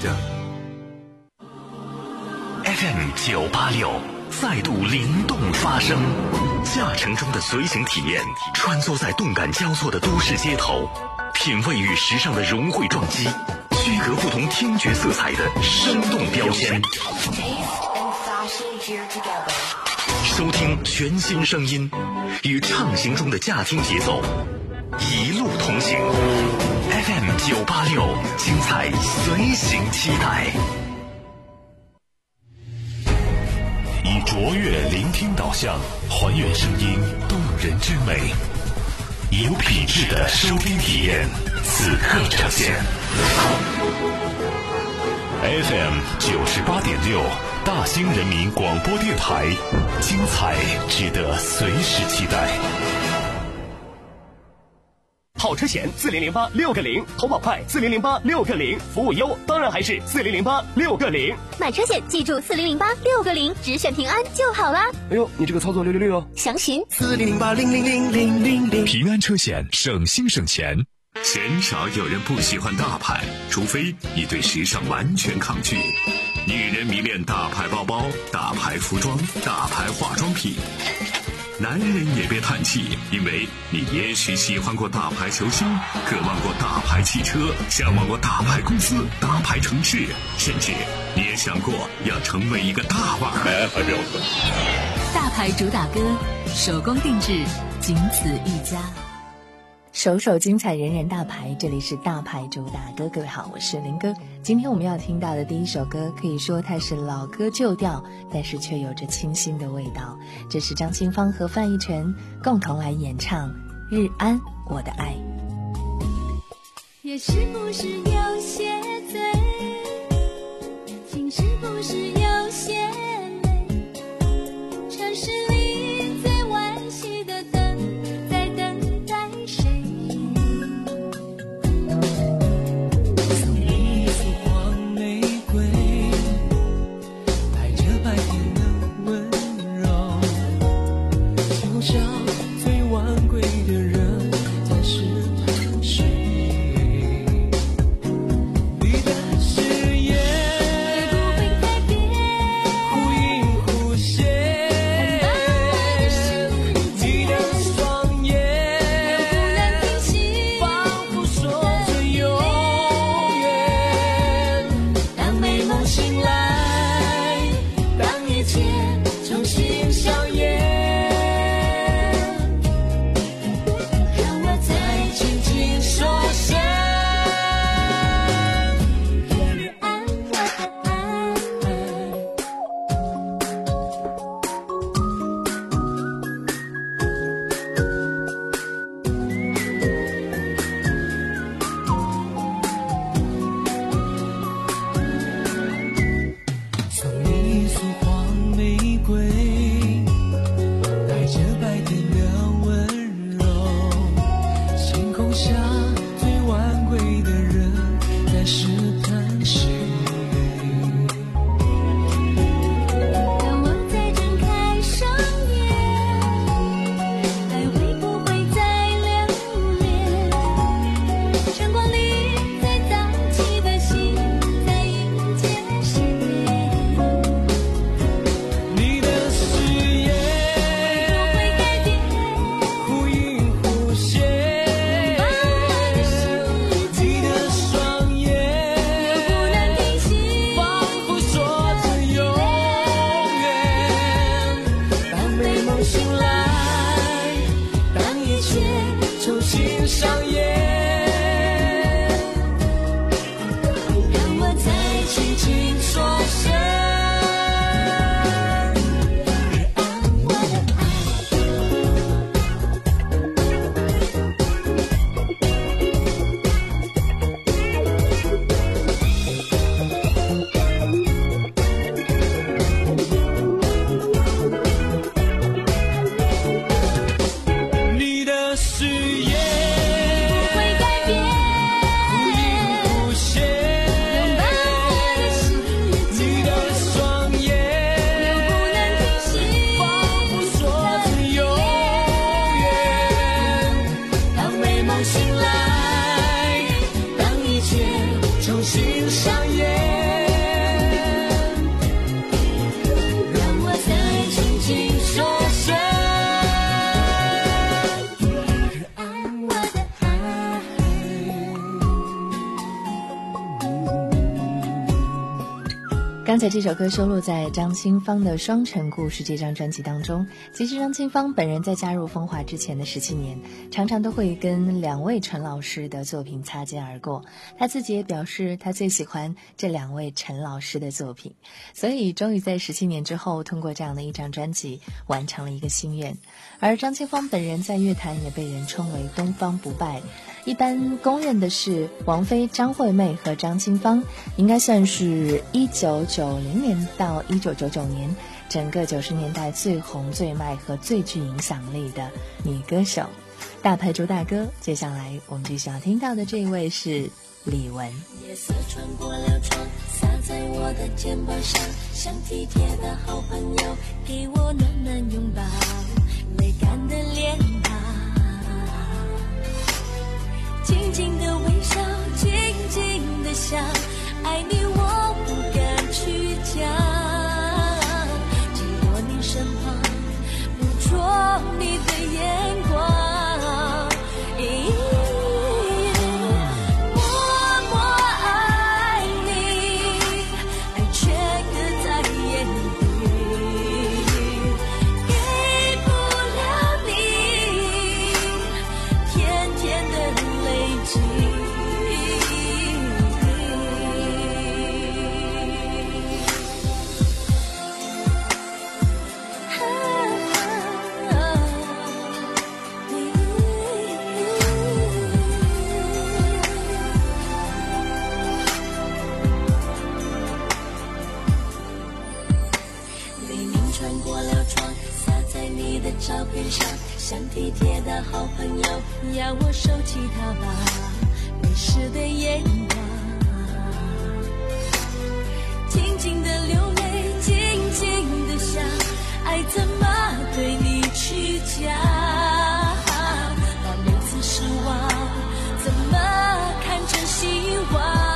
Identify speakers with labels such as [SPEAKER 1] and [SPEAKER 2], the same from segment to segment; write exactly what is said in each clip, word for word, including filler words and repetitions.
[SPEAKER 1] 着。F M 九八六再度灵动发声，驾乘中的随行体验，穿梭在动感交错的都市街头，品味与时尚的融汇撞击，区隔不同听觉色彩的生动标签。收听全新声音，与畅行中的驾听节奏一路同行。F M 九八六，精彩随行期待。以卓越聆听导向，还原声音动人之美，有品质的收听体验，此刻呈现。F M 九十八点六，大兴人民广播电台，精彩值得随时期待。
[SPEAKER 2] 好车险四零零八六个零，投保快四零零八六个零，服务优当然还是四零零八六个零。
[SPEAKER 3] 买车险记住四零零八六个零，只选平安就好啦。
[SPEAKER 2] 哎呦，你这个操作六六六哦！
[SPEAKER 3] 详询
[SPEAKER 4] 四零零八零零零零零零。
[SPEAKER 1] 平安车险，省心省钱。
[SPEAKER 5] 鲜少有人不喜欢大牌，除非你对时尚完全抗拒。女人迷恋大牌包包、大牌服装、大牌化妆品。男人也别叹气，因为你也许喜欢过大牌球星，渴望过大牌汽车，向往过大牌公司、大牌城市，甚至你也想过要成为一个大腕儿。
[SPEAKER 6] 大牌主打歌，手工定制，仅此一家。
[SPEAKER 7] 首首精彩，人人大牌，这里是大牌主打歌。各位好，我是林哥。今天我们要听到的第一首歌，可以说它是老歌旧调，但是却有着清新的味道。这是张清芳和范逸臣共同来演唱《日安我的爱》。
[SPEAKER 8] 夜是不是有些醉，情是不是有些累，城市里最惋惜的灯在等待谁，
[SPEAKER 4] 送你一束黄玫瑰，带着白天的温柔，就像最晚归的人暂时沉睡，你的誓言
[SPEAKER 8] 也不会改变，
[SPEAKER 4] 忽隐忽现，你的双眼
[SPEAKER 8] 不能停息，
[SPEAKER 4] 仿佛说着永远。
[SPEAKER 8] 当美梦醒来，当一切重新上演，让我再轻轻说声日安我的爱。
[SPEAKER 7] 刚才这首歌收录在张清芳的《双城故事》这张专辑当中。其实张清芳本人在加入风华之前的十七年，常常都会跟两位陈老师的作品擦肩而过。他自己也表示，他最喜欢这两位陈老师的作品，所以终于在十七年之后，通过这样的一张专辑，完成了一个心愿。而张清芳本人在乐坛也被人称为东方不败。一般公认的是，王菲、张惠妹和张清芳应该算是一九九零年到一九九九年整个九十年代最红、最卖和最具影响力的女歌手。大牌主打歌，接下来我们继续要听到的这一位是李玟。
[SPEAKER 8] 夜色穿过了窗，洒在我的肩膀上，像体贴的好朋友，给我暖暖拥抱，泪干的脸庞，静静的微笑，静静的想，爱你我不敢去讲，经过你身旁，捕捉你的眼光，照片上，像体贴的好朋友，要我收起它吧，泪湿的眼光，静静的流泪，静静的想，爱怎么对你去讲，把每次失望怎么看成希望，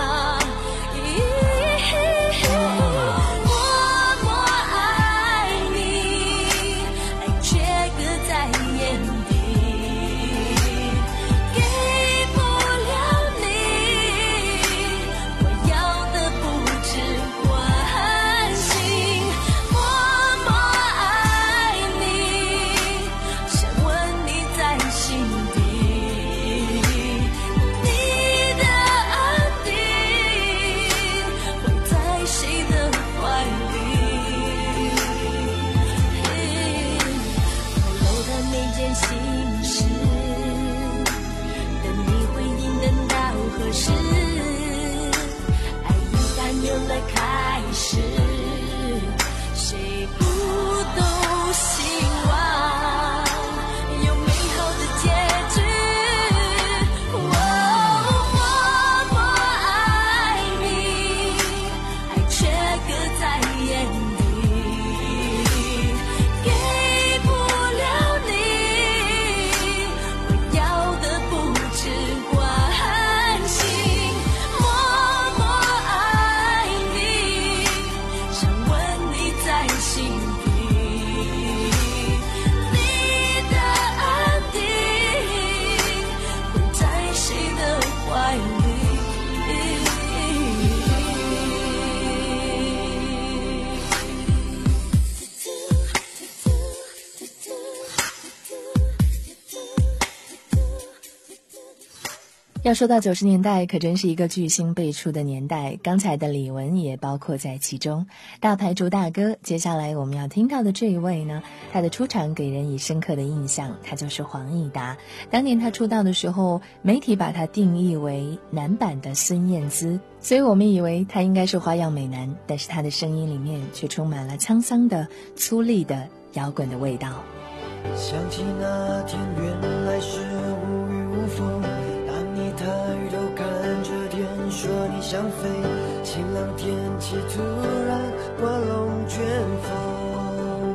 [SPEAKER 7] 要说到九十年代，可真是一个巨星辈出的年代，刚才的李玟也包括在其中。大牌主打歌，接下来我们要听到的这一位呢，他的出场给人以深刻的印象，他就是黄义达。当年他出道的时候，媒体把他定义为男版的孙燕姿，所以我们以为他应该是花样美男，但是他的声音里面却充满了沧桑的、粗粝的摇滚的味道。
[SPEAKER 9] 想起那天原来是无雨无风，你抬头看着天，说你想飞，晴朗天气突然刮龙卷风，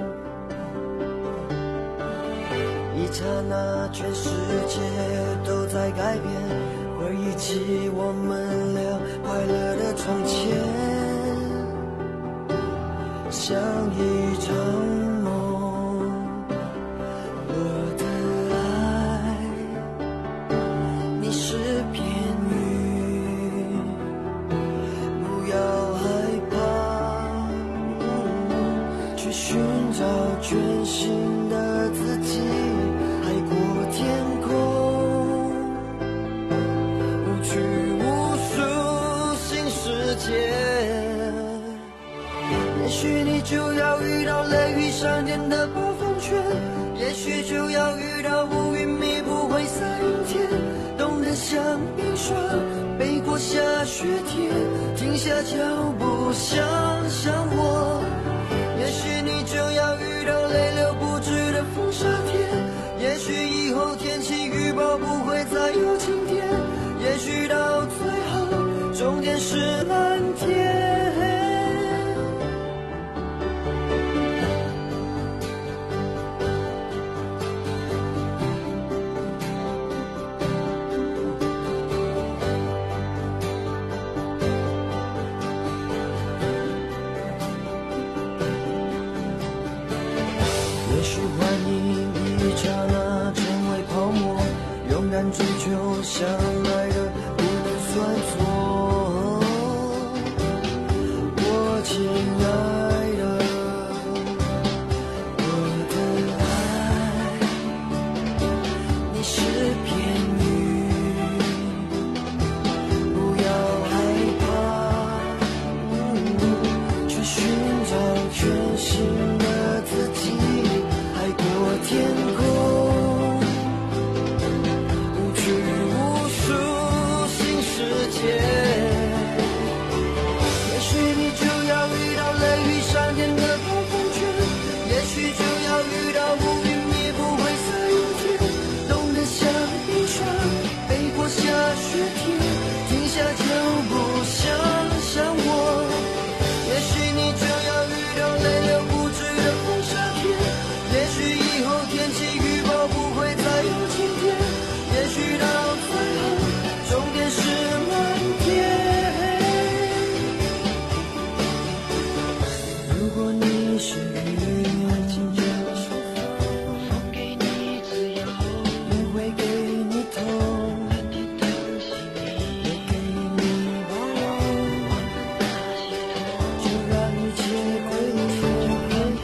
[SPEAKER 9] 一刹那全世界都在改变，回忆起我们俩快乐的从前，像一场是片语，不要害怕。 全新的自己，海阔天空，无拘无束新世界。也许你就要遇到雷雨闪电的暴风圈，也许就要遇到乌云密布灰色阴天，冻得像冰霜，背过下雪天，停下脚步想想我。也许你就要遇到泪流不止的风沙天，也许以后天气预报不会再有晴天，也许到最后终点是蓝天。也许幻影一刹那成为泡沫，勇敢追求相爱的不能算错。我亲爱的，我的爱，你是片语，不要害怕，嗯，去寻找全新的自己。海阔天空，无拘无束新世界。也许你就要遇到雷雨闪电的暴风圈，也许就要遇到乌云密布灰色阴天，冻得像冰霜，背过下雪天，停下脚步想想我。也许你就要遇到泪流不止的风沙天，也许以后天气预报不会再有晴天，也许到最后终点是蓝天。如果你是云，我给你自由，也会给你痛，也给你包容，就让一切归零。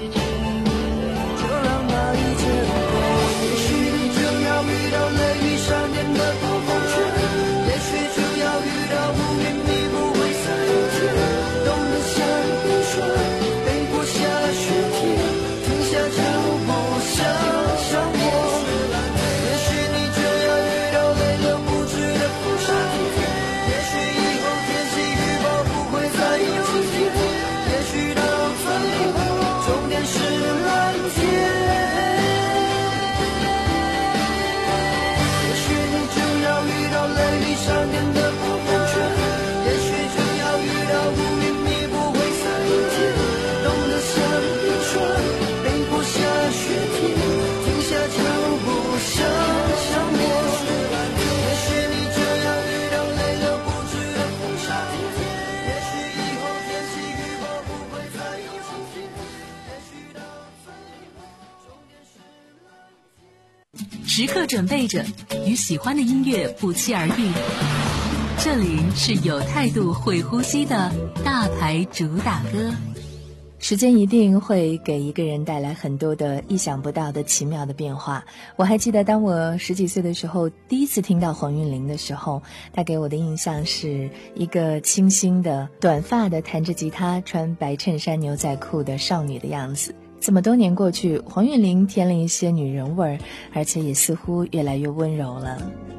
[SPEAKER 9] 遇到雷雨闪电的暴风圈，也许就要遇到乌云密布灰色阴天，冻得像冰霜，背过下雪天，停下脚步想想我。也许你就要遇到泪流不止的风沙天，也许以后天气预报不会再有晴天，也许到最后终点是蓝天。闪电的暴风圈，也许就要遇到乌云密布灰色阴天，冻得像冰霜，背过下雪天，停下脚步想想我。也许你就要遇到泪流不止的风沙天，也许以后天气预报不会再有晴天，也许到最后终点是蓝天。
[SPEAKER 6] 时刻准备着与喜欢的音乐不期而遇。这里是有态度会呼吸的大牌主打歌。
[SPEAKER 7] 时间一定会给一个人带来很多的意想不到的奇妙的变化。我还记得当我十几岁的时候，第一次听到黄韵玲的时候，她给我的印象是一个清新的短发的弹着吉他穿白衬衫牛仔裤的少女的样子。这么多年过去，黄韵玲添了一些女人味儿，而且也似乎越来越温柔了。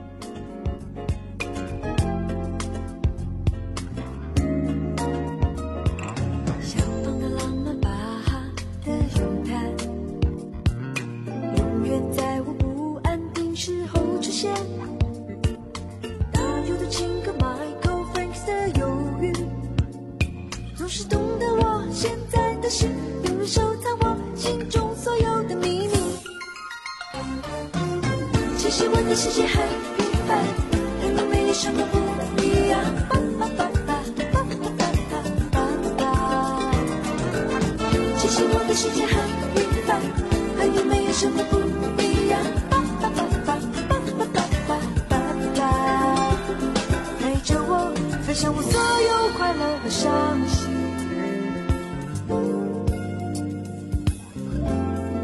[SPEAKER 8] 是我的世界很平凡，很多美丽生活不一样。吧吧吧吧吧吧吧吧吧。其实我的世界很平凡，很有美丽生活不一样。吧吧吧吧吧吧吧吧吧吧。陪着我分享我所有快乐和伤心。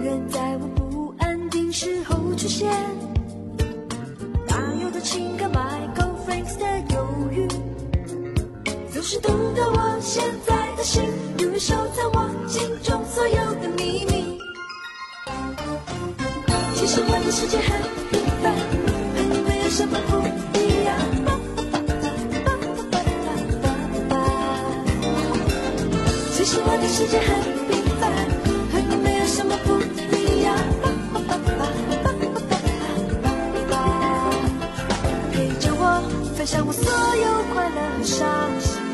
[SPEAKER 8] 远在我不安定时候出现。大有的情感 Michael Franks 的忧郁，总是懂得我现在的心，如何收藏我心中所有的秘密。其实我的世界很平凡，和你没有什么不一样。其实我的世界很平凡，和你没有什么不一样。陪着我分享我所有快乐和伤心。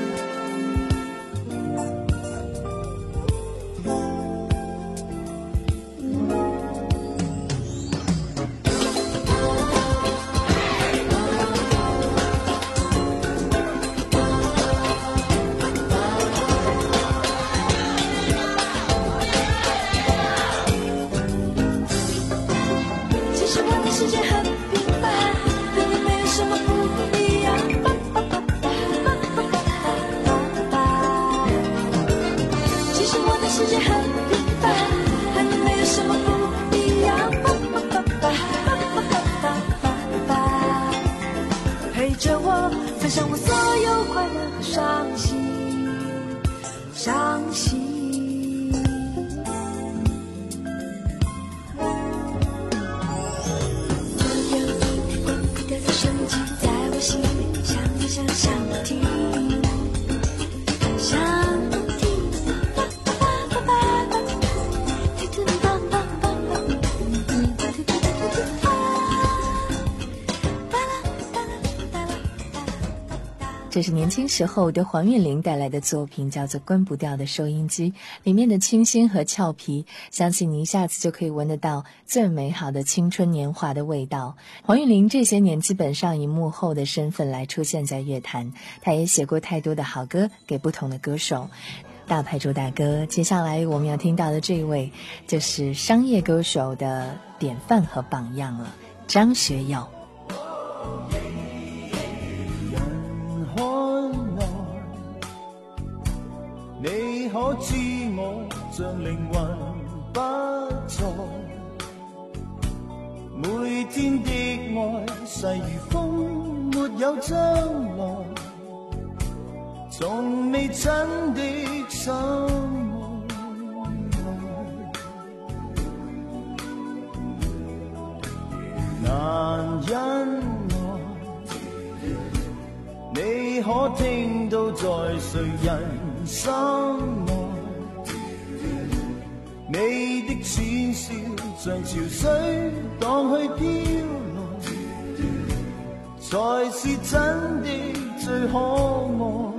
[SPEAKER 8] 世界很平凡，和你没有什么不一样。其实我的世界很平凡，和你没有什么不一样。陪着我分享我所有快乐和伤心，伤心。
[SPEAKER 7] 这是年轻时候的黄韵玲带来的作品，叫做《关不掉的收音机》，里面的清新和俏皮，相信你一下子就可以闻得到最美好的青春年华的味道。黄韵玲这些年基本上以幕后的身份来出现在乐坛，她也写过太多的好歌给不同的歌手。大牌主打歌，接下来我们要听到的这位就是商业歌手的典范和榜样了，张学友。
[SPEAKER 10] 你可知我像靈魂不在，每天的愛細如風，沒有將來，從未真的相愛，難忍耐，你可聽到在誰人心內，你的淺笑像潮水蕩去飄來，才是真的最可愛，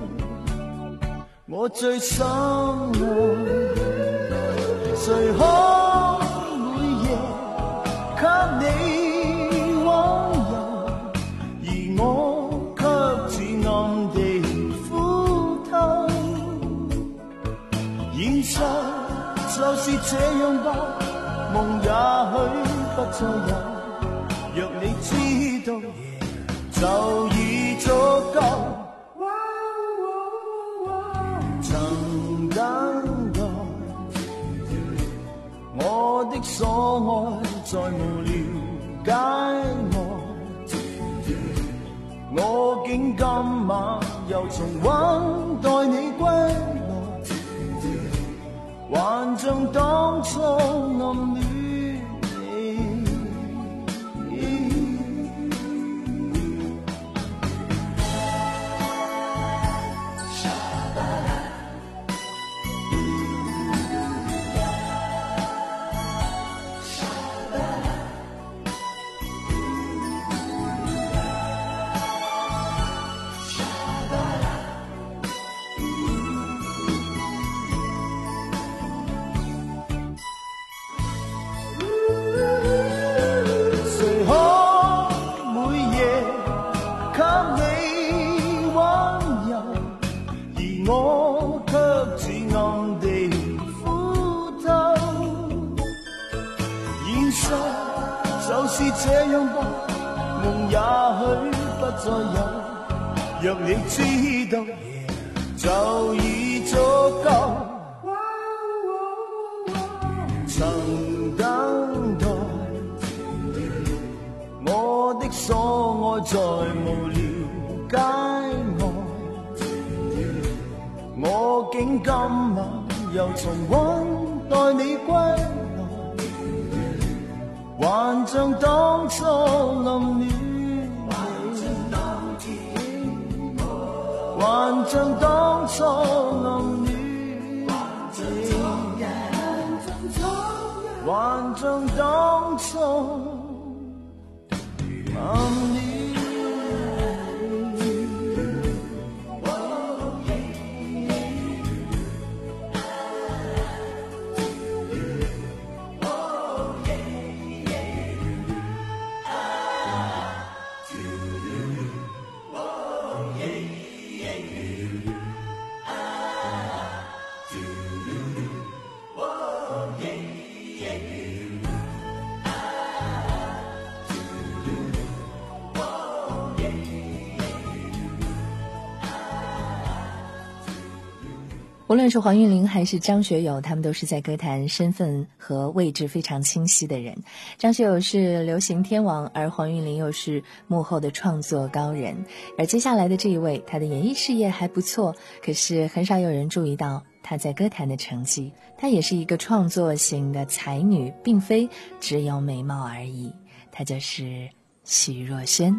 [SPEAKER 10] 我最深愛。誰可每夜給你溫柔，而我卻似暗地現實就是這樣吧，夢也許不再有，若你知道就已足夠。曾等待我的所愛再無了解我，我竟今晚又重溫待你歸來，還像當初暗戀你。我卻似暗地腐透，現實就是這樣吧，夢也許不再有，若你知道就已足夠。曾等待，我的所愛再無了解愛，我竟今晚又重溫待你歸來，還像當初暗戀你，還像當初暗戀你，還像當初暗戀。
[SPEAKER 7] 无论是黄韵玲还是张学友，他们都是在歌坛身份和位置非常清晰的人。张学友是流行天王，而黄韵玲又是幕后的创作高人。而接下来的这一位，他的演艺事业还不错，可是很少有人注意到他在歌坛的成绩。她也是一个创作型的才女，并非只有美貌而已。她就是许若瑄。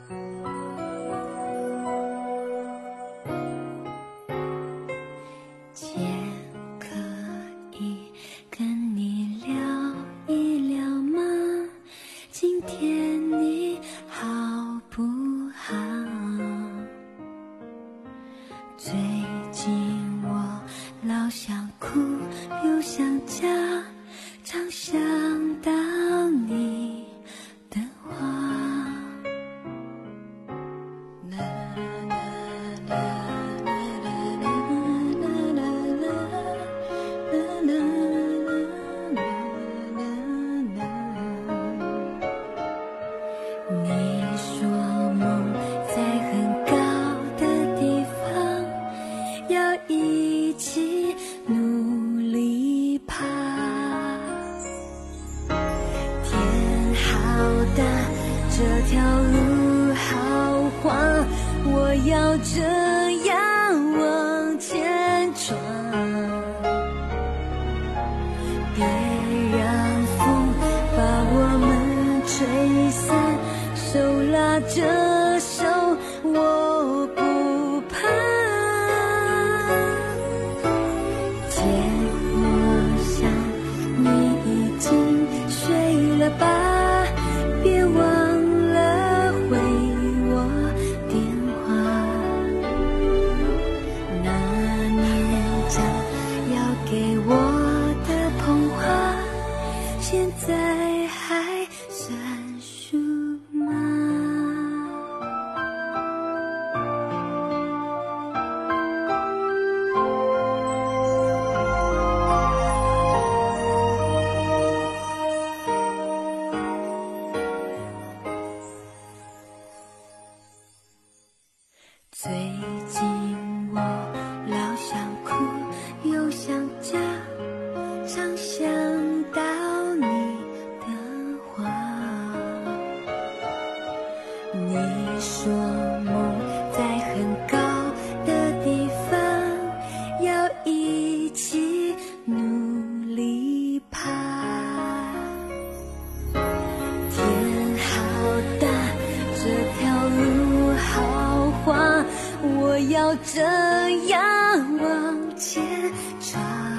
[SPEAKER 8] 这样往前闯，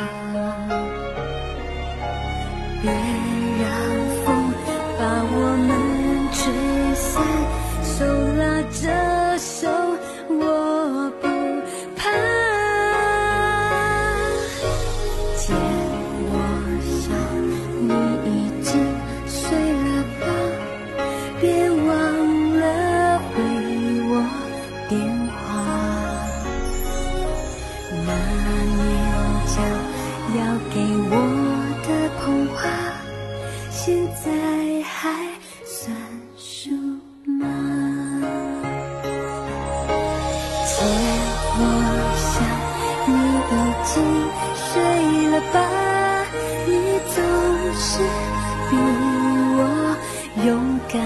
[SPEAKER 8] 别让风把我们吹散，手拉着手，我不怕。见我想你已经睡了吧，别忘了回我电话。那年将要给我的童话，现在还算数吗？借我想你已经睡了吧，你总是是比我勇敢。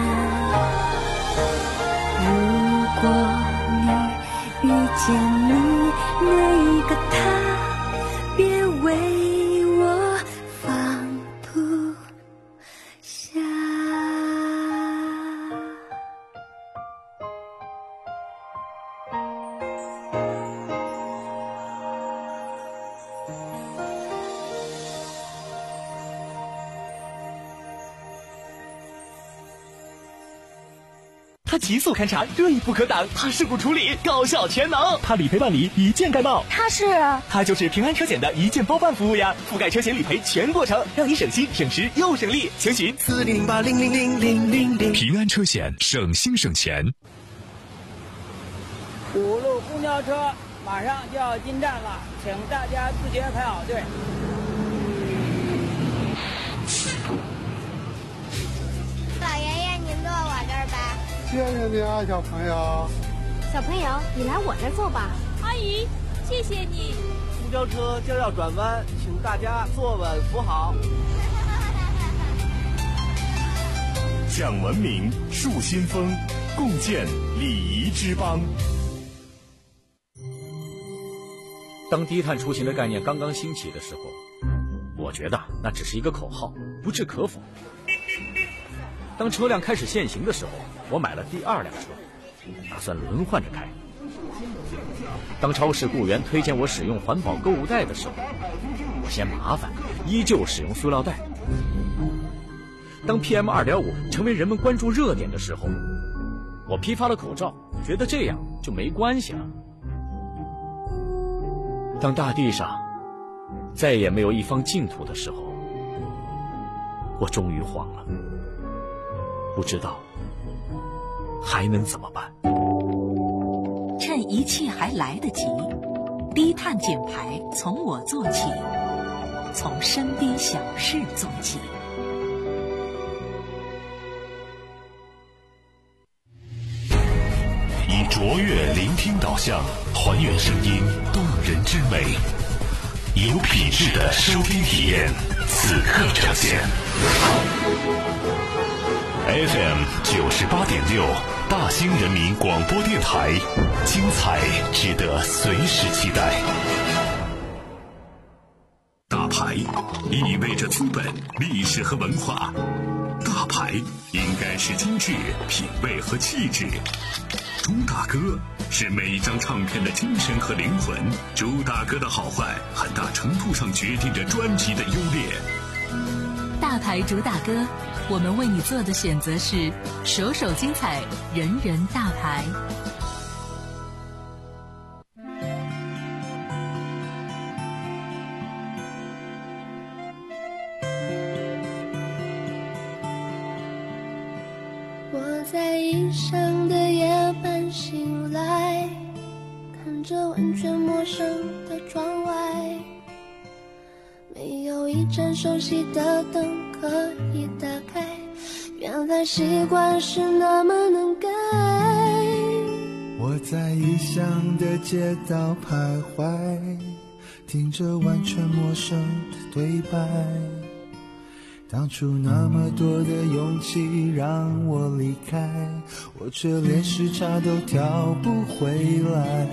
[SPEAKER 8] 如果你遇见你那个他，别为我放不下。
[SPEAKER 2] 它极速勘察，锐不可挡，它事故处理高效全能，它理赔办理一键盖帽。
[SPEAKER 3] 它是
[SPEAKER 2] 它就是平安车险的一键包办服务呀，覆盖车险理赔全过程，让你省心省时又省力。请询四零零八零零零零零零。
[SPEAKER 5] 平安车险，省心省钱。
[SPEAKER 11] 五路公交车马上就要进站了，请大家自觉排好队。
[SPEAKER 12] 老爷爷，您坐我这儿吧。
[SPEAKER 13] 谢谢你啊，小朋友。
[SPEAKER 3] 小朋友，你来我这儿坐吧。
[SPEAKER 14] 阿姨，谢谢你。
[SPEAKER 15] 公交车将要转弯，请大家坐稳扶好。
[SPEAKER 1] 讲文明，树新风，共建礼仪之邦。
[SPEAKER 16] 当低碳出行的概念刚刚兴起的时候，我觉得那只是一个口号，不置可否。当车辆开始限行的时候，我买了第二辆车，打算轮换着开。当超市雇员推荐我使用环保购物袋的时候，我嫌麻烦，依旧使用塑料袋。当 P M 二点五 成为人们关注热点的时候，我批发了口罩，觉得这样就没关系了。当大地上再也没有一方净土的时候，我终于慌了，不知道还能怎么办。
[SPEAKER 6] 趁一切还来得及，低碳减排从我做起，从身边小事做起。
[SPEAKER 1] 以卓越聆听导向，还原声音动人之美，有品质的收听体验，此刻呈现。F M 九十八点六，大兴人民广播电台，精彩值得随时期待。
[SPEAKER 5] 大牌意味着资本、历史和文化，大牌应该是精致、品味和气质。朱大哥是每一张唱片的精神和灵魂，朱大哥的好坏很大程度上决定着专辑的优劣。
[SPEAKER 6] 大牌主打歌，我们为你做的选择是首首精彩，人人大牌。
[SPEAKER 8] 我在异乡的夜半醒来，看着完全陌生的窗外，没有一盏熟悉的灯可以打开，原来习惯是那么能改。
[SPEAKER 9] 我在异乡的街道徘徊，听着完全陌生的对白，当初那么多的勇气让我离开，我却连时差都调不回来。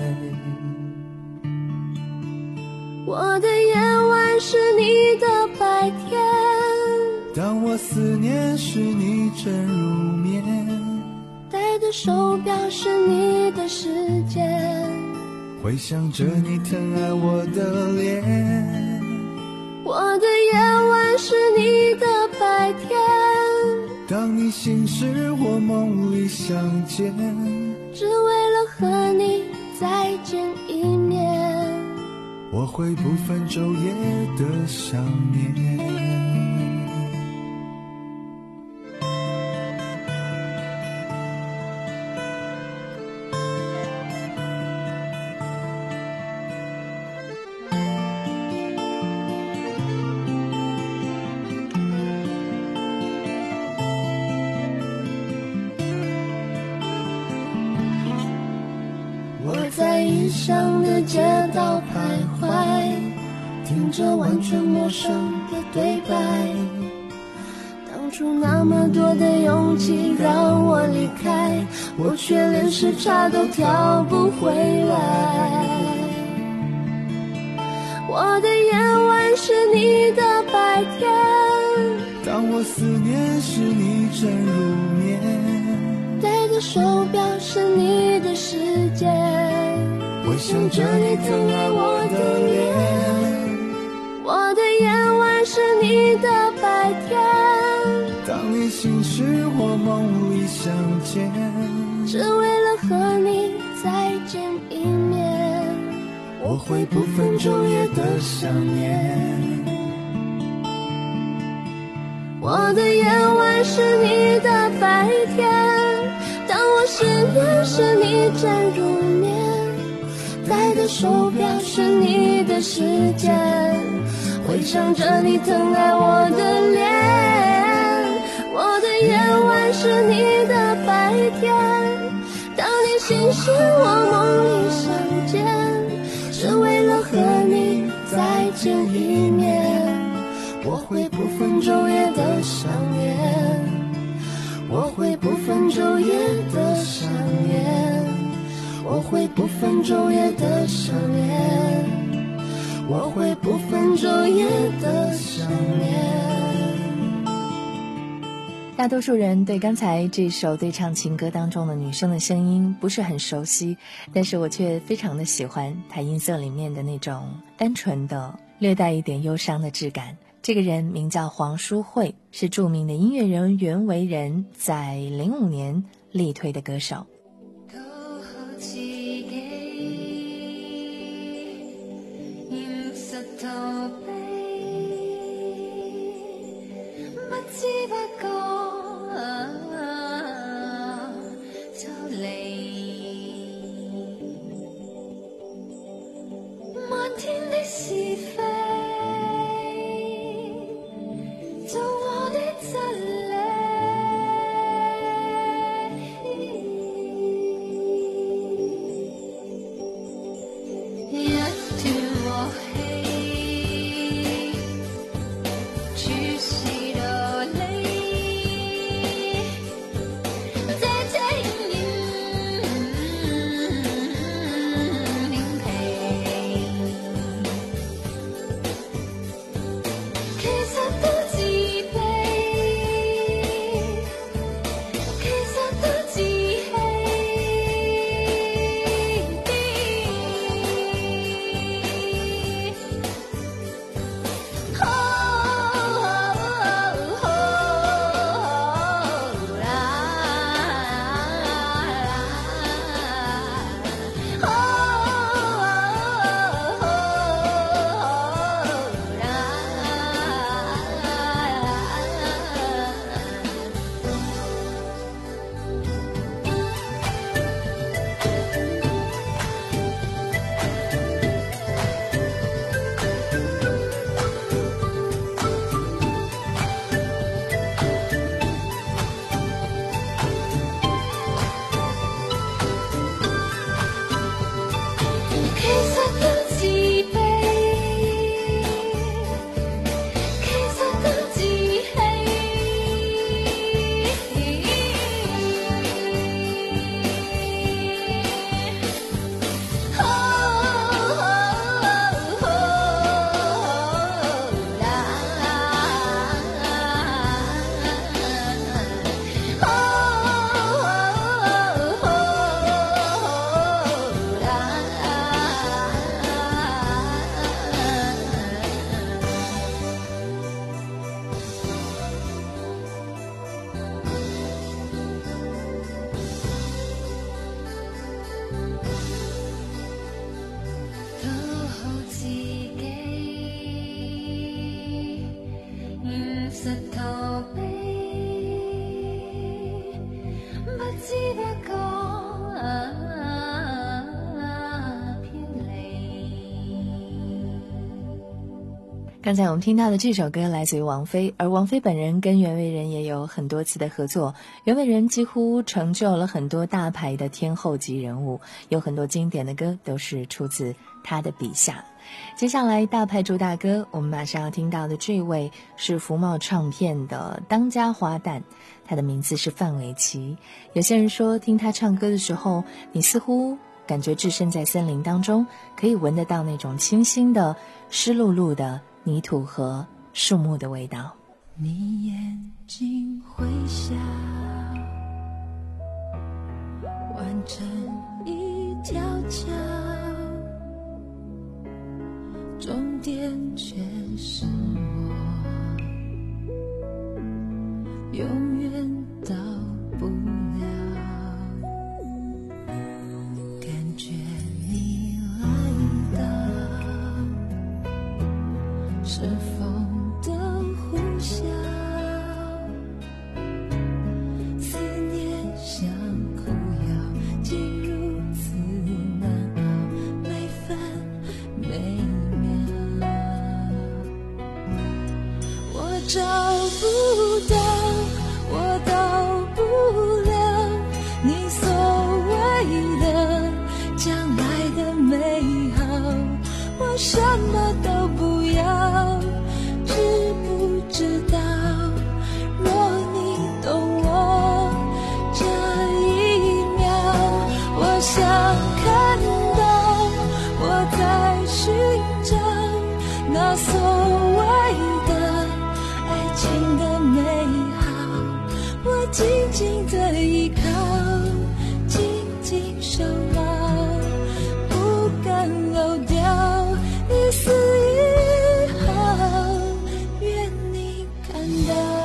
[SPEAKER 8] 我的夜晚是你的白天，
[SPEAKER 9] 当我思念时你正入眠，
[SPEAKER 8] 戴的手表是你的时间，
[SPEAKER 9] 回想着你疼爱我的脸。
[SPEAKER 8] 我的夜晚是你的白天，
[SPEAKER 9] 当你醒时我梦里相见，
[SPEAKER 8] 只为了和你再见一面，
[SPEAKER 9] 我会不分昼夜的想念。
[SPEAKER 8] 在异乡的街道徘徊，听着完全陌生的对白， 出那么多的勇气让我离开，我却连时差都调不回来。我的夜晚是你的白天，
[SPEAKER 10] 当我思念时你正入眠，
[SPEAKER 8] 戴的手表是你的时间，
[SPEAKER 10] 我想着你疼爱我的脸。
[SPEAKER 8] 我的夜晚是你的白天，
[SPEAKER 10] 当你醒时我梦里相见，
[SPEAKER 8] 只为了和你再见一面，
[SPEAKER 10] 我会不分昼夜的想念。
[SPEAKER 8] 我的夜晚是你的白天，当我失眠时你正入眠，戴的手表是你的时间，回想着你疼爱我的脸。我的夜晚是你的白天，当你醒时我梦里相见，只为了和你再见一面，我会不分昼夜的想念，我会不分昼夜的想念，我会不分昼夜的想念，我会不分昼夜的想念。
[SPEAKER 7] 大多数人对刚才这首对唱情歌当中的女生的声音不是很熟悉，但是我却非常的喜欢她音色里面的那种单纯的略带一点忧伤的质感。这个人名叫黄淑慧，是著名的音乐人袁惟仁在零五年力推的歌手。刚才我们听到的这首歌来自于王菲，而王菲本人跟袁惟仁也有很多次的合作，袁惟仁几乎成就了很多大牌的天后级人物，有很多经典的歌都是出自他的笔下。 接下来大牌主打歌，我们马上要听到的这位是福茂唱片的当家花旦，他的名字是范玮琪。有些人说，听他唱歌的时候，你似乎感觉置身在森林当中，可以闻得到那种清新的湿漉漉的泥土和树木的味道。
[SPEAKER 8] 你眼睛会笑，完成一条桥，终点却是我，永远到不了。感觉你来到，是风的呼啸，思念像苦药，竟如此难熬，每分每秒。我找不到，我到不了你所谓的将来的美好，我什么都不要，知不知道？若你懂我这一秒，我想看到我在寻找那所谓的爱情的美好，我紧紧的依靠，紧紧守牢，不敢漏掉一丝一毫，愿你看到。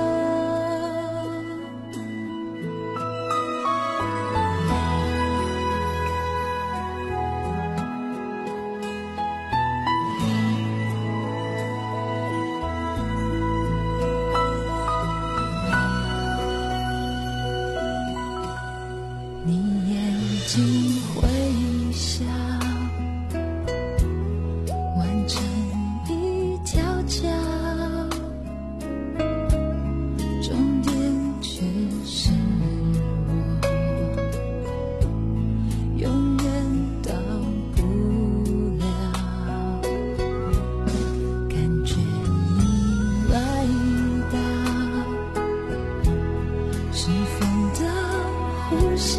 [SPEAKER 8] 你眼睛会笑，完成一条桥，终点却是我，永远到不了。感觉你来到，是风的呼啸，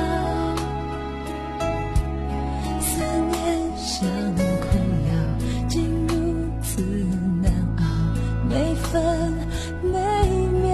[SPEAKER 8] 思念像苦药，竟如此难熬，每分每秒。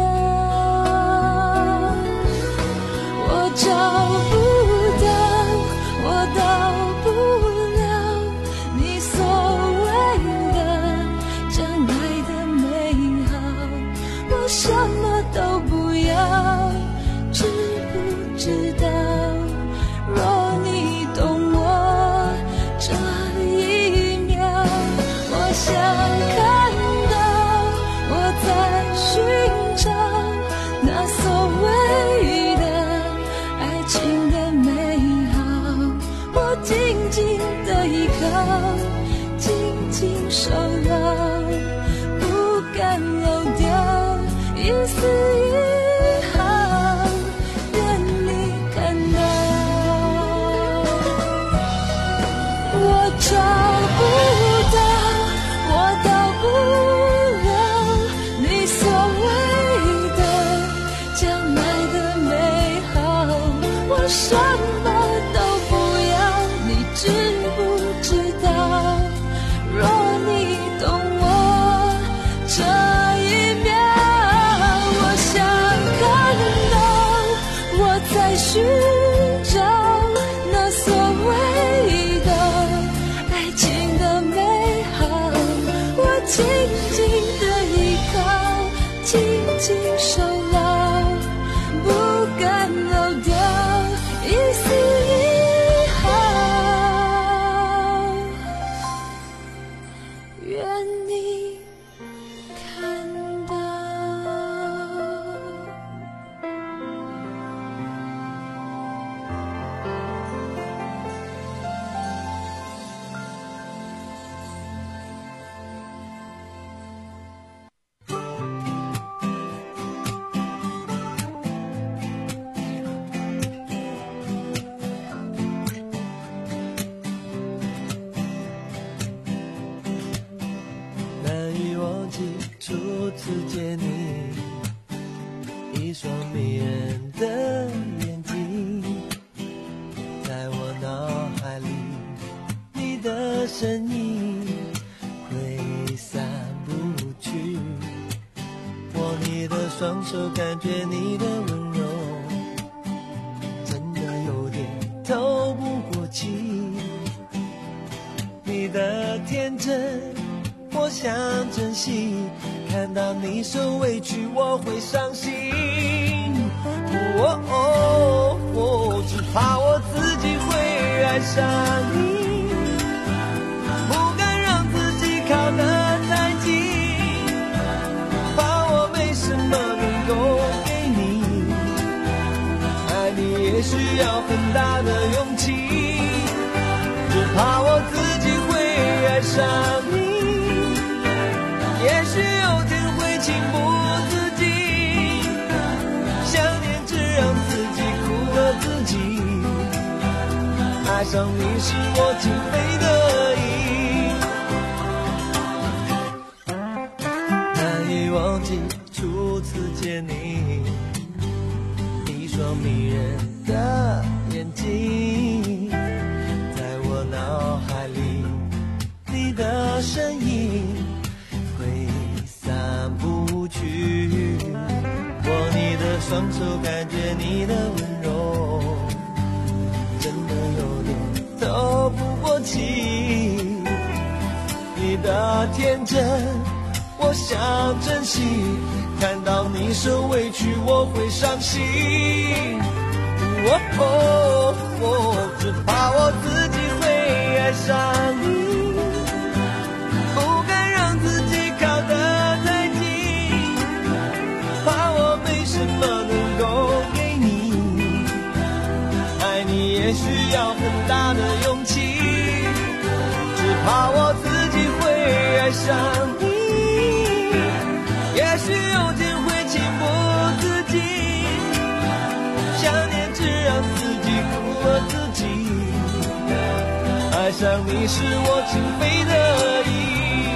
[SPEAKER 8] 我找不到，我到不了你所谓的将来的美好，我什么都不要，知不知道？若你懂我这一秒，我想看到我在寻找那所谓的爱情的美好，我紧紧的依靠，紧紧守牢，不敢漏掉一丝一毫，愿你看到。我找不到，我到不了你所谓的将来的美好，我什么都不要，你知不知道？若你懂我这一秒，我想看到我在寻找那所谓的爱情的美好，我紧紧的依靠，紧紧守牢，不敢漏掉一丝一毫，愿你看到。
[SPEAKER 9] 一双迷人的眼睛，在我脑海里，你的身影挥散不去。握你的双手，感觉你的温柔，真的有点透不过气。你的天真，我想珍惜。看到你受委屈，我会伤心。哦哦哦，只怕我自己会爱上你，不敢让自己靠得太近，怕我没什么能够给你。爱你也需要很大的勇气，只怕我自己会爱上你。也许有天会情不自禁，想念只让自己苦了自己。爱上你是我情非得已，难以忘记初次见你，一双迷人的眼睛，在我脑海里，你的身影握你的双手，感觉你的温柔，真的有点透不过气。你的天真，我想珍惜。看到你受委屈，我会伤心。哦哦哦，只怕我自己会爱上你。也需要很大的勇气，只怕我自己会爱上你。也许有天会情不自禁，想念只让自己苦了自己。爱上你是我情非得已。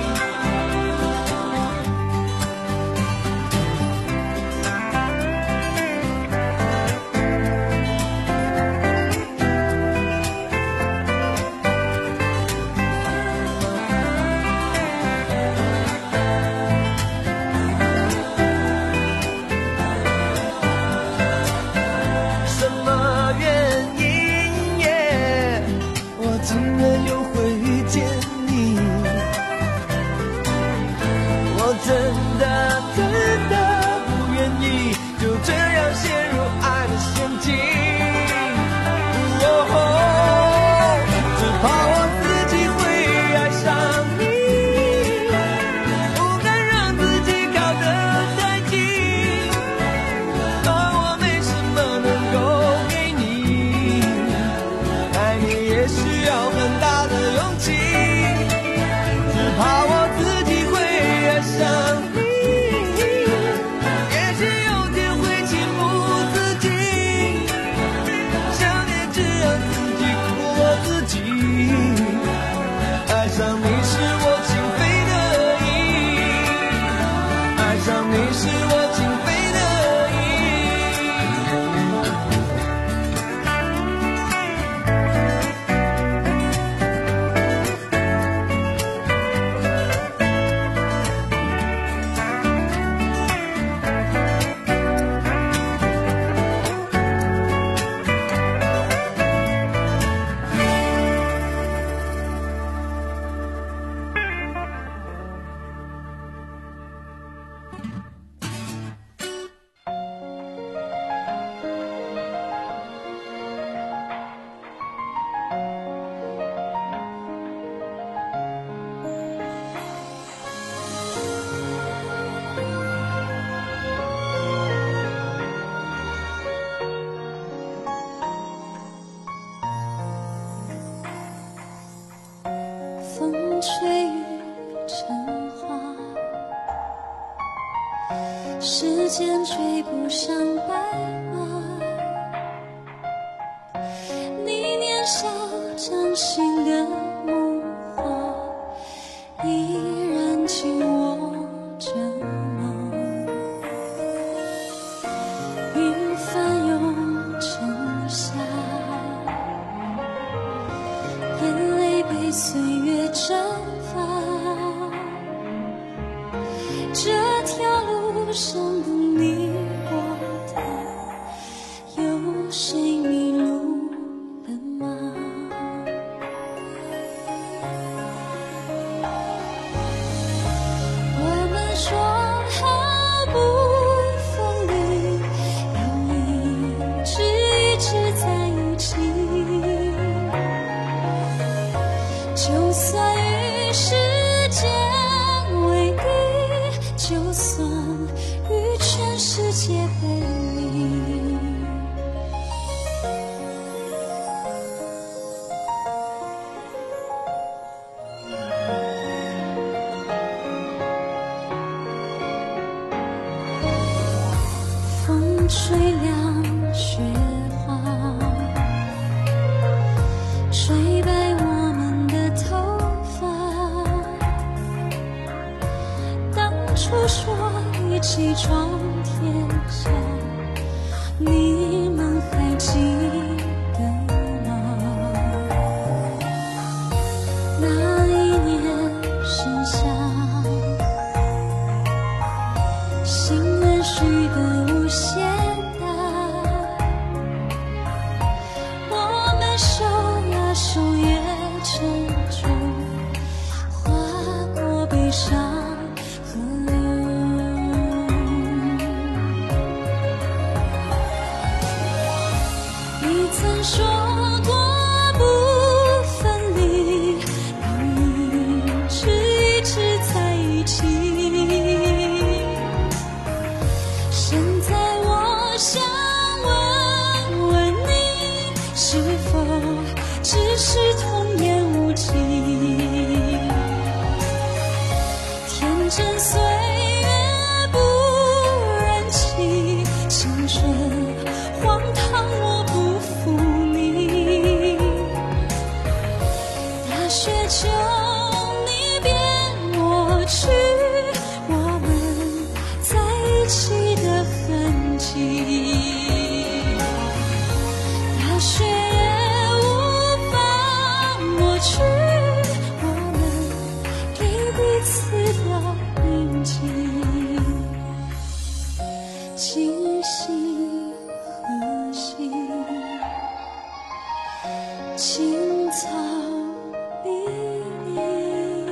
[SPEAKER 8] 吹雨成花，时间追不上白马。你年少掌心的木花，依然紧握着吗？ 你我的，有谁迷路了吗？我们说好不分离，要一直一直在一起，就算与时间为敌，就算与全世界背离。风吹凉雪花，吹白我们的头发。当初说一起闯天下，你们还记得吗？那一年盛夏，心愿许得无限大，我们手拉手越沉重，划过悲伤河流。你曾说过不分离，要一直一直在一起。现在我想问问你，是否只是童言无忌？天真岁月不忍欺，青春荒唐我不负你。大雪求你别抹去我们在一起的痕迹，大雪也无法抹去我们给彼此的印记。今夕何夕，青草离离，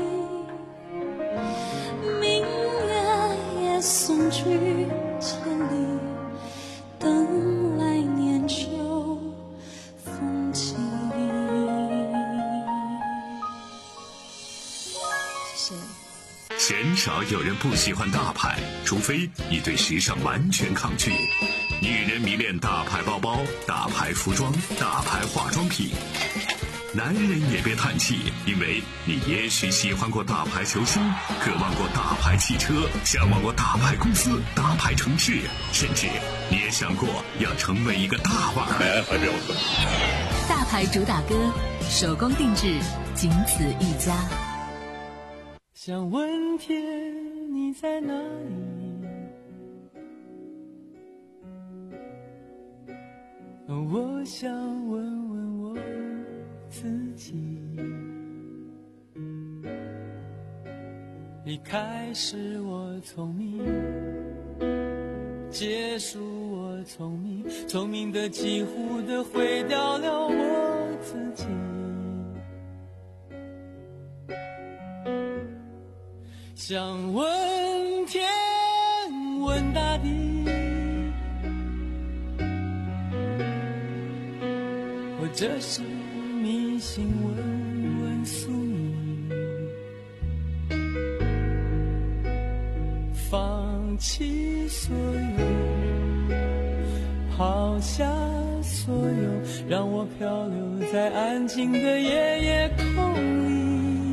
[SPEAKER 8] 明月也送君千里，等来年秋风起。
[SPEAKER 7] 谢谢。
[SPEAKER 5] 鲜少有人不喜欢大牌，除非你对时尚完全抗拒。女人迷恋大牌包包、大牌服装、大牌化妆品。男人也别叹气，因为你也许喜欢过大牌球星，渴望过大牌汽车，向往过大牌公司、大牌城市，甚至你也想过要成为一个大腕儿。
[SPEAKER 6] 大牌主打歌，手工定制，仅此一家。
[SPEAKER 4] 想问天你在哪里？我想问问我自己。离开时我聪明，结束我聪明，聪明的几乎的毁掉了我自己。想问天问大地，或者是迷信问问宿命，放弃所有，抛下所有，让我漂流在安静的夜夜空里。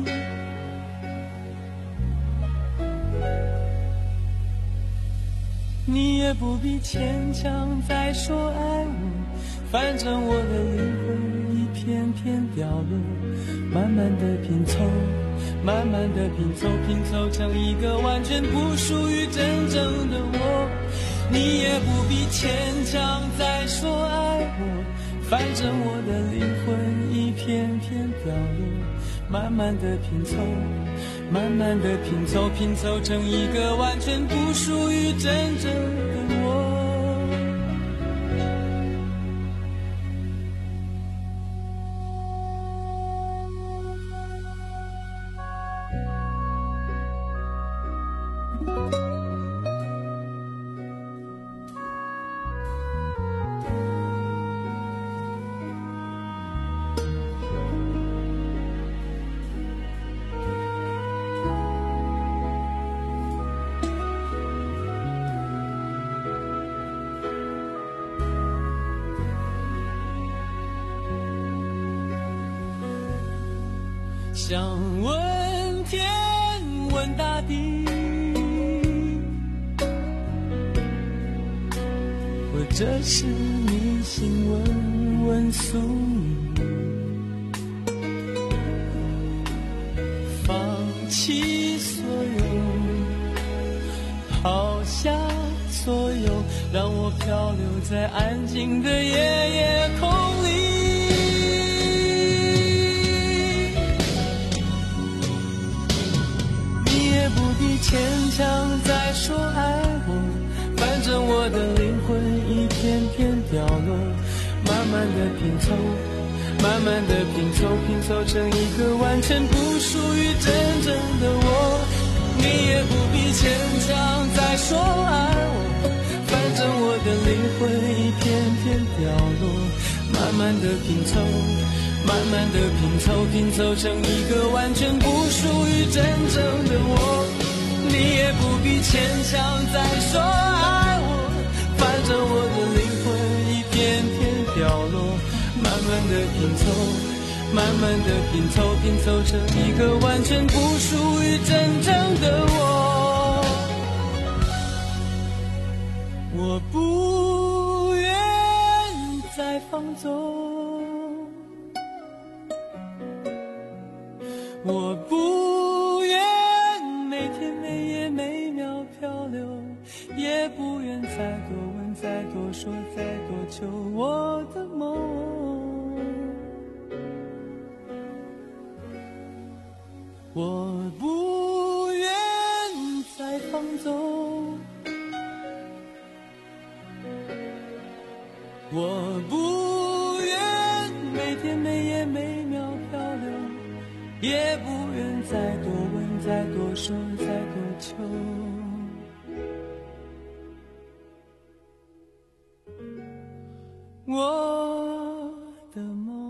[SPEAKER 4] 你也不必牵强再说爱我，反正我的灵魂一片片掉落，慢慢的拼凑，慢慢的拼凑，拼凑成一个完全不属于真正的我。你也不必牵强再说爱我，反正我的灵魂一片片掉落，慢慢的拼凑，慢慢的拼凑，拼凑成一个完全不属于真正的想问天问大地，或者是迷信问问宿命，放弃所有，抛下所有，让我漂流在安静的夜夜空里。不必牵强再说爱我，反正我的灵魂一片片掉落，慢慢的拼凑，慢慢的拼凑，拼凑成一个完全不属于真正的我。你也不必牵强再说爱我，反正我的灵魂一片片掉落，慢慢的拼凑，慢慢的拼凑，拼凑成一个完全不属于真正的我。你也不必牵强再说爱我，反正我的灵魂一片片掉落，慢慢的拼凑，慢慢的拼凑，拼凑成一个完全不属于真正的我。我不愿再放纵，我不愿每天每夜每秒漂流，也不愿再多问再多说再多求我的梦。我不愿再放纵，我不愿每天每夜每秒漂流，也不愿再多问再多说再多求我的梦。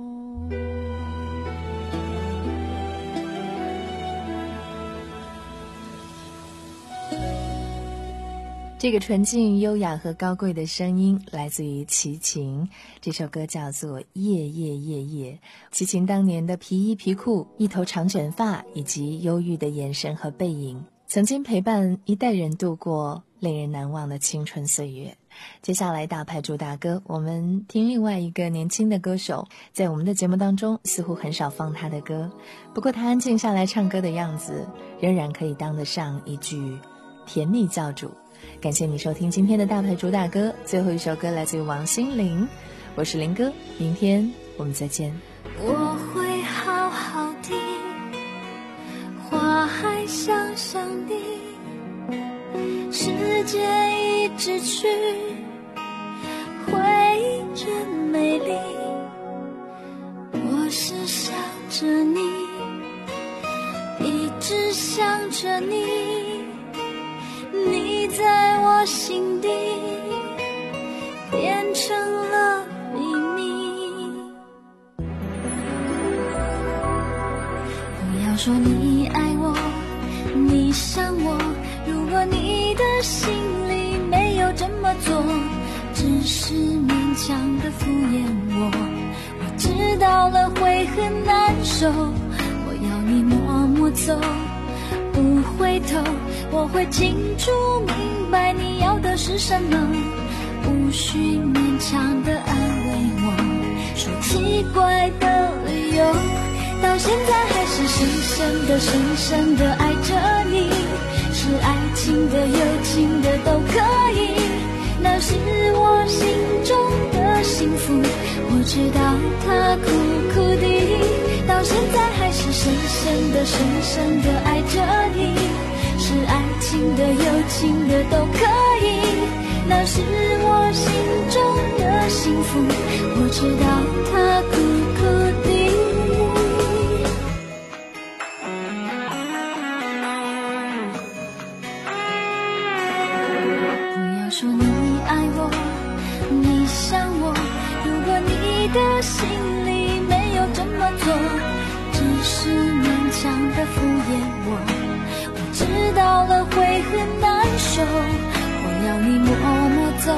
[SPEAKER 7] 这个纯净、优雅和高贵的声音来自于齐秦，这首歌叫做《夜夜夜夜》。齐秦当年的皮衣皮裤、一头长卷发以及忧郁的眼神和背影，曾经陪伴一代人度过令人难忘的青春岁月。接下来大牌主打歌，我们听另外一个年轻的歌手，在我们的节目当中似乎很少放他的歌，不过他安静下来唱歌的样子，仍然可以当得上一句甜蜜教主。感谢你收听今天的大牌主打歌，最后一首歌来自于王心凌，我是林哥，明天我们再见。
[SPEAKER 8] 我会好好的，花还香香的，时间一直去，回忆真美丽。我是想着你，一直想着你，你在我心底变成了秘密。不要说你爱我，你想我，如果你的心里没有这么做，只是勉强的敷衍我，我知道了会很难受。我要你默默走，不回头，我会清楚明白你要的是什么，无需勉强的安慰我，说奇怪的理由，到现在还是深深的深深的爱着你，是爱情的友情的都可以，那是我心中的幸福，我知道它苦苦的，到现在还是深深的深深的爱着你，是爱情的友情的都可以，那是我心中的幸福，我知道它苦苦的。不要说你爱我，你想我，如果你的心里没有这么做，只是勉强的敷衍我，我知道了会很难受。我要你默默走，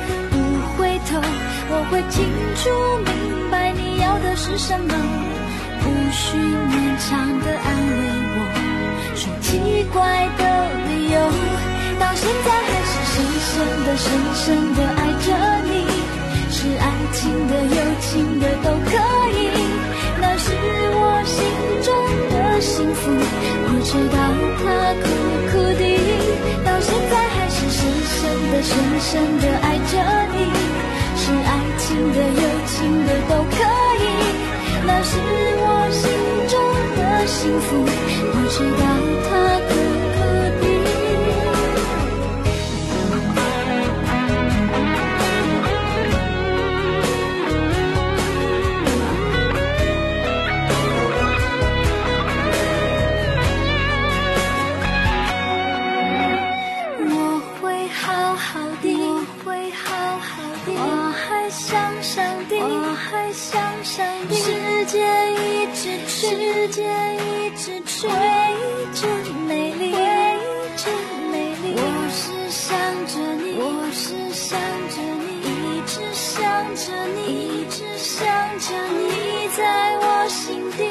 [SPEAKER 8] 不回头，我会清楚明白你要的是什么， 无需勉强的安慰我，说奇怪的理由，到现在还是深深的深深的爱着你，是爱情的友情的都可以，那是我心中的幸福，我知道它苦苦的，到现在还是深深的深深的爱着你，是爱情的友情的都可以，那是我心中的幸福，我知道它苦苦的。我会好好的，我会好好的，我还想上帝，我还想上帝，世界一直世界一直追着美丽，追着美丽，我是想着你，我是想着你，一直想着你，一直想着你，在我心底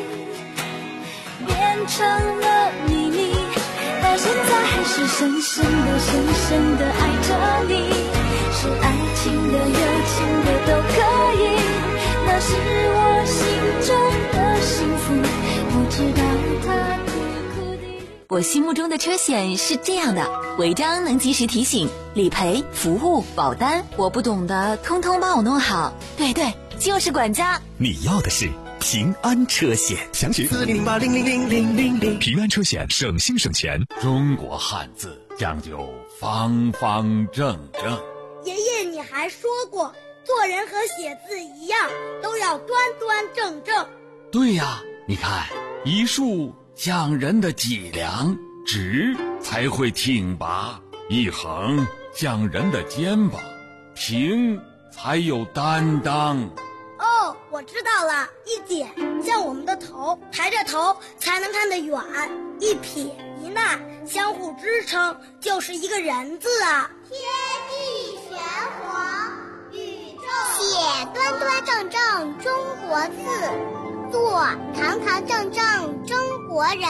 [SPEAKER 8] 变成了秘密，到现在还是深深的深深的爱着你，是爱情的友情的都可以，那是我心中的幸福，我知道它苦苦的。
[SPEAKER 6] 我心目中的车险是这样的，违章能及时提醒，理赔、服务、保单，我不懂的通通帮我弄好。对对，就是管家。
[SPEAKER 1] 你要的是平安车险，详询四零零八零零零零零零。平安车险，省心省钱。
[SPEAKER 17] 中国汉字讲究方方正正。
[SPEAKER 12] 爷爷，你还说过，做人和写字一样，都要端端正正。
[SPEAKER 17] 对呀，你看，一竖讲人的脊梁，直才会挺拔；一横讲人的肩膀，平才有担当。
[SPEAKER 12] 哦，我知道了，一点像我们的头，抬着头才能看得远；一撇一捺相互支撑，就是一个人字啊。
[SPEAKER 18] 天地玄黄，宇宙写端端正正中国字，做堂堂正正中国人。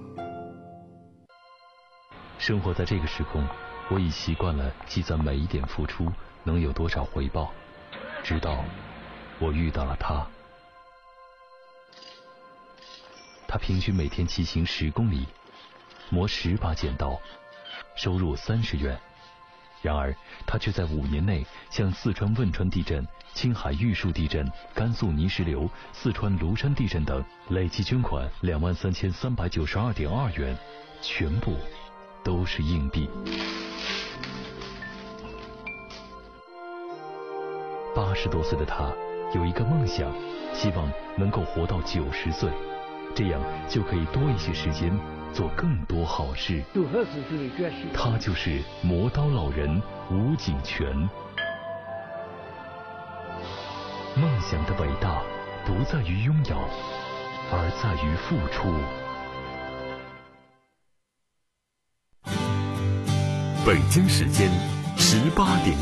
[SPEAKER 19] 生活在这个时空，我已习惯了计算每一点付出能有多少回报，直到我遇到了他。他平均每天骑行十公里，磨十把剪刀，收入三十元。然而他却在五年内向四川汶川地震、青海玉树地震、甘肃泥石流、四川庐山地震等累计捐款两万三千三百九十二点二元，全部都是硬币。八十多岁的他有一个梦想，希望能够活到九十岁，这样就可以多一些时间做更多好事。他就是磨刀老人吴景全。梦想的伟大不在于拥有，而在于付出。
[SPEAKER 1] 北京时间十八点。